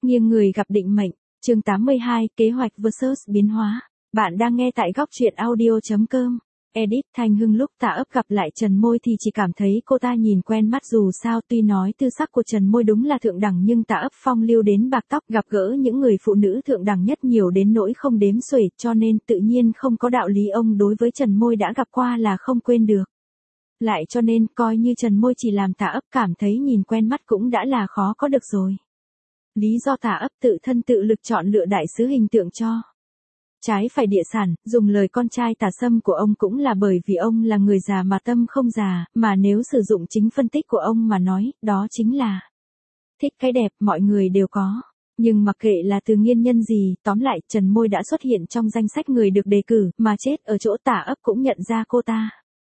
Nghiêng người gặp định mệnh, chương 82, kế hoạch vs biến hóa. Bạn đang nghe tại góc truyện audio.com. Edit Thanh Hưng lúc Tạ Ấp gặp lại Trần Môi thì chỉ cảm thấy cô ta nhìn quen mắt, dù sao tuy nói tư sắc của Trần Môi đúng là thượng đẳng nhưng Tạ Ấp phong lưu đến bạc tóc, gặp gỡ những người phụ nữ thượng đẳng nhất nhiều đến nỗi không đếm xuể, cho nên tự nhiên không có đạo lý ông đối với Trần Môi đã gặp qua là không quên được. Lại cho nên coi như Trần Môi chỉ làm Tạ Ấp cảm thấy nhìn quen mắt cũng đã là khó có được rồi. Lý do Tạ Ấp tự thân tự lực chọn lựa đại sứ hình tượng cho trái phải địa sản, dùng lời con trai Tả Sâm của ông cũng là bởi vì ông là người già mà tâm không già, mà nếu sử dụng chính phân tích của ông mà nói, đó chính là thích cái đẹp, mọi người đều có. Nhưng mặc kệ là từ nguyên nhân gì, tóm lại Trần Môi đã xuất hiện trong danh sách người được đề cử, mà chết ở chỗ Tạ Ấp cũng nhận ra cô ta.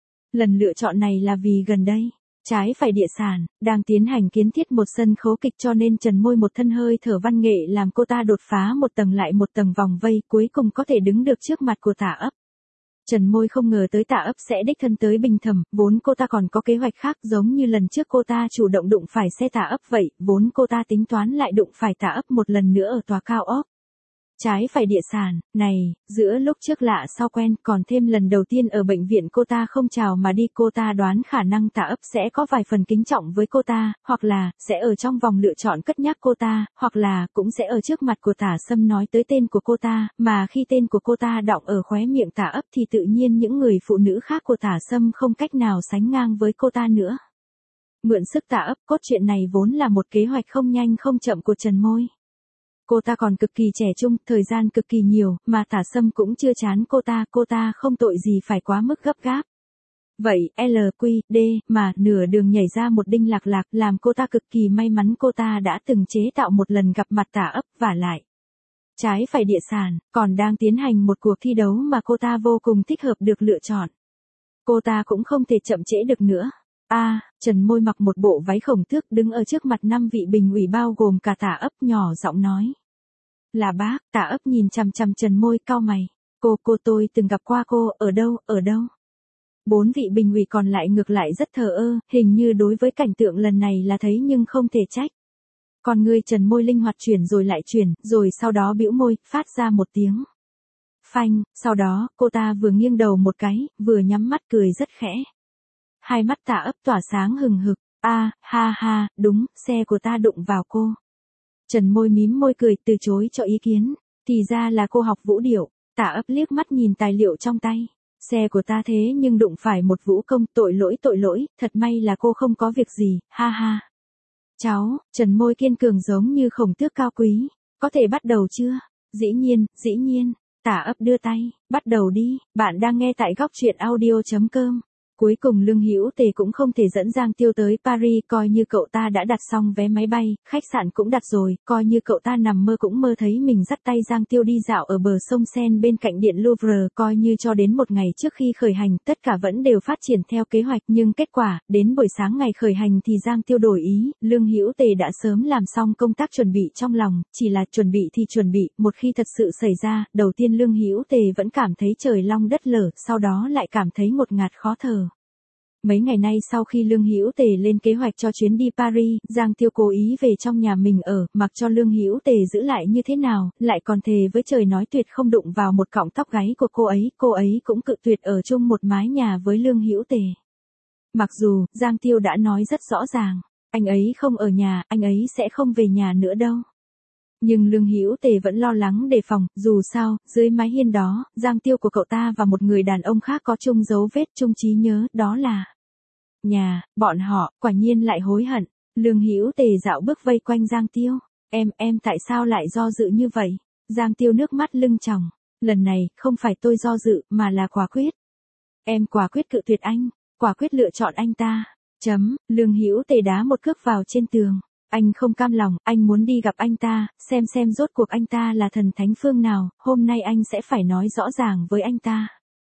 Lần lựa chọn này là vì gần đây, trái phải địa sản đang tiến hành kiến thiết một sân khấu kịch, cho nên Trần Môi một thân hơi thở văn nghệ làm cô ta đột phá một tầng lại một tầng vòng vây, cuối cùng có thể đứng được trước mặt của Tạ Ấp. Trần Môi không ngờ tới Tạ Ấp sẽ đích thân tới Bình Thẩm, vốn cô ta còn có kế hoạch khác, giống như lần trước cô ta chủ động đụng phải xe Tạ Ấp vậy, vốn cô ta tính toán lại đụng phải Tạ Ấp một lần nữa ở tòa cao ốc. Trái phải địa sản, này, giữa lúc trước lạ sau quen, còn thêm lần đầu tiên ở bệnh viện cô ta không chào mà đi, cô ta đoán khả năng Tạ Ấp sẽ có vài phần kính trọng với cô ta, hoặc là, sẽ ở trong vòng lựa chọn cất nhắc cô ta, hoặc là, cũng sẽ ở trước mặt của Tả Sâm nói tới tên của cô ta, mà khi tên của cô ta đọng ở khóe miệng Tạ Ấp thì tự nhiên những người phụ nữ khác của Tả Sâm không cách nào sánh ngang với cô ta nữa. Mượn sức Tạ Ấp, cốt truyện này vốn là một kế hoạch không nhanh không chậm của Trần Môi. Cô ta còn cực kỳ trẻ trung, thời gian cực kỳ nhiều, mà Tả Sâm cũng chưa chán cô ta không tội gì phải quá mức gấp gáp. Vậy, LQD, mà, nửa đường nhảy ra một đinh lạc lạc, làm cô ta cực kỳ may mắn cô ta đã từng chế tạo một lần gặp mặt Tạ Ấp, vả lại. Trái phải địa sản, còn đang tiến hành một cuộc thi đấu mà cô ta vô cùng thích hợp được lựa chọn. Cô ta cũng không thể chậm trễ được nữa. Trần Môi mặc một bộ váy khổng tước đứng ở trước mặt 5 vị bình ủy bao gồm cả Tạ Ấp, nhỏ giọng nói. Là bác. Tạ Ấp nhìn chằm chằm Trần Môi cau mày. Tôi từng gặp qua cô, ở đâu? 4 vị bình ủy còn lại ngược lại rất thờ ơ, hình như đối với cảnh tượng lần này là thấy nhưng không thể trách. Còn người Trần Môi linh hoạt chuyển rồi lại chuyển, rồi sau đó bĩu môi, phát ra một tiếng phanh, sau đó, cô ta vừa nghiêng đầu một cái, vừa nhắm mắt cười rất khẽ. Hai mắt Tạ Ấp tỏa sáng hừng hực, ha, đúng, xe của ta đụng vào cô. Trần Môi mím môi cười, từ chối cho ý kiến, thì ra là cô học vũ điệu. Tạ Ấp liếc mắt nhìn tài liệu trong tay. Xe của ta thế nhưng đụng phải một vũ công, tội lỗi, thật may là cô không có việc gì, ha. Cháu, Trần Môi kiên cường giống như khổng tước cao quý, có thể bắt đầu chưa? Dĩ nhiên, Tạ Ấp đưa tay, bắt đầu đi, bạn đang nghe tại góc truyện audio.com. Cuối cùng Lương Hữu Tề cũng không thể dẫn Giang Tiêu tới Paris, coi như cậu ta đã đặt xong vé máy bay, khách sạn cũng đặt rồi, coi như cậu ta nằm mơ cũng mơ thấy mình dắt tay Giang Tiêu đi dạo ở bờ sông Seine bên cạnh điện Louvre, coi như cho đến một ngày trước khi khởi hành, tất cả vẫn đều phát triển theo kế hoạch, nhưng kết quả, đến buổi sáng ngày khởi hành thì Giang Tiêu đổi ý, Lương Hữu Tề đã sớm làm xong công tác chuẩn bị trong lòng, chỉ là chuẩn bị thì chuẩn bị, một khi thật sự xảy ra, đầu tiên Lương Hữu Tề vẫn cảm thấy trời long đất lở, sau đó lại cảm thấy ngột ngạt khó thở. Mấy ngày nay sau khi Lương Hữu Tề lên kế hoạch cho chuyến đi Paris, Giang Tiêu cố ý về trong nhà mình ở, mặc cho Lương Hữu Tề giữ lại như thế nào, lại còn thề với trời nói tuyệt không đụng vào một cọng tóc gáy của cô ấy cũng cự tuyệt ở chung một mái nhà với Lương Hữu Tề. Mặc dù, Giang Tiêu đã nói rất rõ ràng, anh ấy không ở nhà, anh ấy sẽ không về nhà nữa đâu. Nhưng Lương Hữu Tề vẫn lo lắng đề phòng, dù sao, dưới mái hiên đó, Giang Tiêu của cậu ta và một người đàn ông khác có chung dấu vết, chung trí nhớ, đó là nhà, bọn họ, quả nhiên lại hối hận. Lương Hữu Tề dạo bước vây quanh Giang Tiêu. Em tại sao lại do dự như vậy? Giang Tiêu nước mắt lưng tròng. Lần này, không phải tôi do dự, mà là quả quyết. Em quả quyết cự tuyệt anh, quả quyết lựa chọn anh ta. Lương Hữu Tề đá một cước vào trên tường. Anh không cam lòng, anh muốn đi gặp anh ta, xem rốt cuộc anh ta là thần thánh phương nào, hôm nay anh sẽ phải nói rõ ràng với anh ta.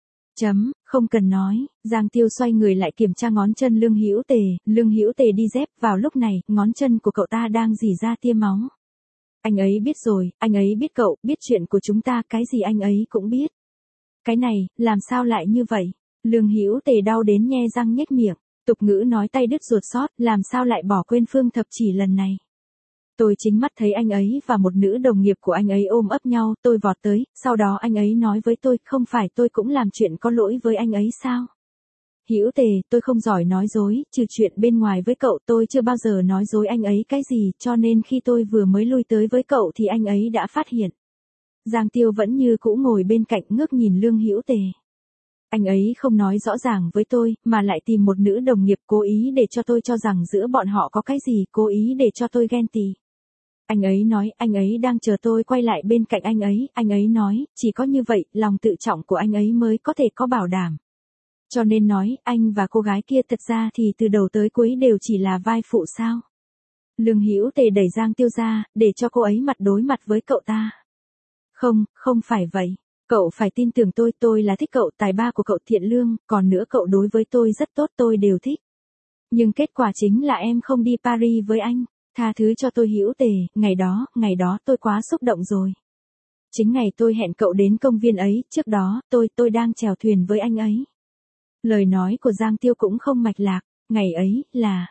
Không cần nói, Giang Tiêu xoay người lại kiểm tra ngón chân Lương Hữu Tề đi dép, vào lúc này, ngón chân của cậu ta đang rỉ ra tia máu. Anh ấy biết rồi, anh ấy biết cậu, biết chuyện của chúng ta, cái gì anh ấy cũng biết. Cái này, làm sao lại như vậy? Lương Hữu Tề đau đến nhe răng nhếch miệng. Tục ngữ nói tay đứt ruột xót, làm sao lại bỏ quên Phương Thập Chỉ lần này. Tôi chính mắt thấy anh ấy và một nữ đồng nghiệp của anh ấy ôm ấp nhau, tôi vọt tới, sau đó anh ấy nói với tôi, không phải tôi cũng làm chuyện có lỗi với anh ấy sao? Hữu Tề, tôi không giỏi nói dối, trừ chuyện bên ngoài với cậu tôi chưa bao giờ nói dối anh ấy cái gì, cho nên khi tôi vừa mới lui tới với cậu thì anh ấy đã phát hiện. Giang Tiêu vẫn như cũ ngồi bên cạnh ngước nhìn Lương Hữu Tề. Anh ấy không nói rõ ràng với tôi, mà lại tìm một nữ đồng nghiệp cố ý để cho tôi cho rằng giữa bọn họ có cái gì, cố ý để cho tôi ghen tị. Anh ấy nói, anh ấy đang chờ tôi quay lại bên cạnh anh ấy nói, chỉ có như vậy, lòng tự trọng của anh ấy mới có thể có bảo đảm. Cho nên nói, anh và cô gái kia thật ra thì từ đầu tới cuối đều chỉ là vai phụ sao. Lương Hữu Tề đẩy Giang Tiêu ra, để cho cô ấy mặt đối mặt với cậu ta. Không, không phải vậy. Cậu phải tin tưởng tôi là thích cậu, tài ba của cậu thiện lương, còn nữa cậu đối với tôi rất tốt, tôi đều thích. Nhưng kết quả chính là em không đi Paris với anh. Tha thứ cho tôi Hữu Tề, ngày đó tôi quá xúc động rồi. Chính ngày tôi hẹn cậu đến công viên ấy, trước đó, tôi đang chèo thuyền với anh ấy. Lời nói của Giang Tiêu cũng không mạch lạc, ngày ấy, là,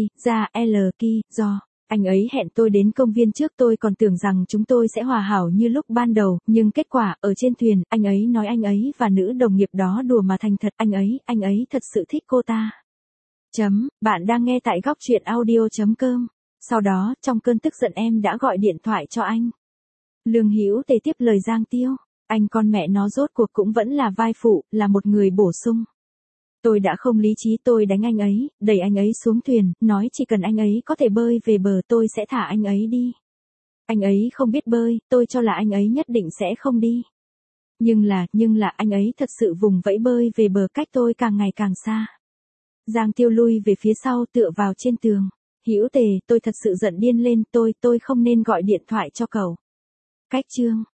do. Anh ấy hẹn tôi đến công viên trước, tôi còn tưởng rằng chúng tôi sẽ hòa hảo như lúc ban đầu, nhưng kết quả, ở trên thuyền, anh ấy nói anh ấy và nữ đồng nghiệp đó đùa mà thành thật, anh ấy thật sự thích cô ta. Bạn đang nghe tại góc truyện audio.com. Sau đó, trong cơn tức giận em đã gọi điện thoại cho anh. Lương Hữu Tề tiếp lời Giang Tiêu, anh con mẹ nó rốt cuộc cũng vẫn là vai phụ, là một người bổ sung. Tôi đã không lý trí, tôi đánh anh ấy, đẩy anh ấy xuống thuyền, nói chỉ cần anh ấy có thể bơi về bờ tôi sẽ thả anh ấy đi. Anh ấy không biết bơi, tôi cho là anh ấy nhất định sẽ không đi. Nhưng là anh ấy thật sự vùng vẫy bơi về bờ cách tôi càng ngày càng xa. Giang Tiêu lui về phía sau tựa vào trên tường. Hữu Tề, tôi thật sự giận điên lên, tôi không nên gọi điện thoại cho cậu. Cách chương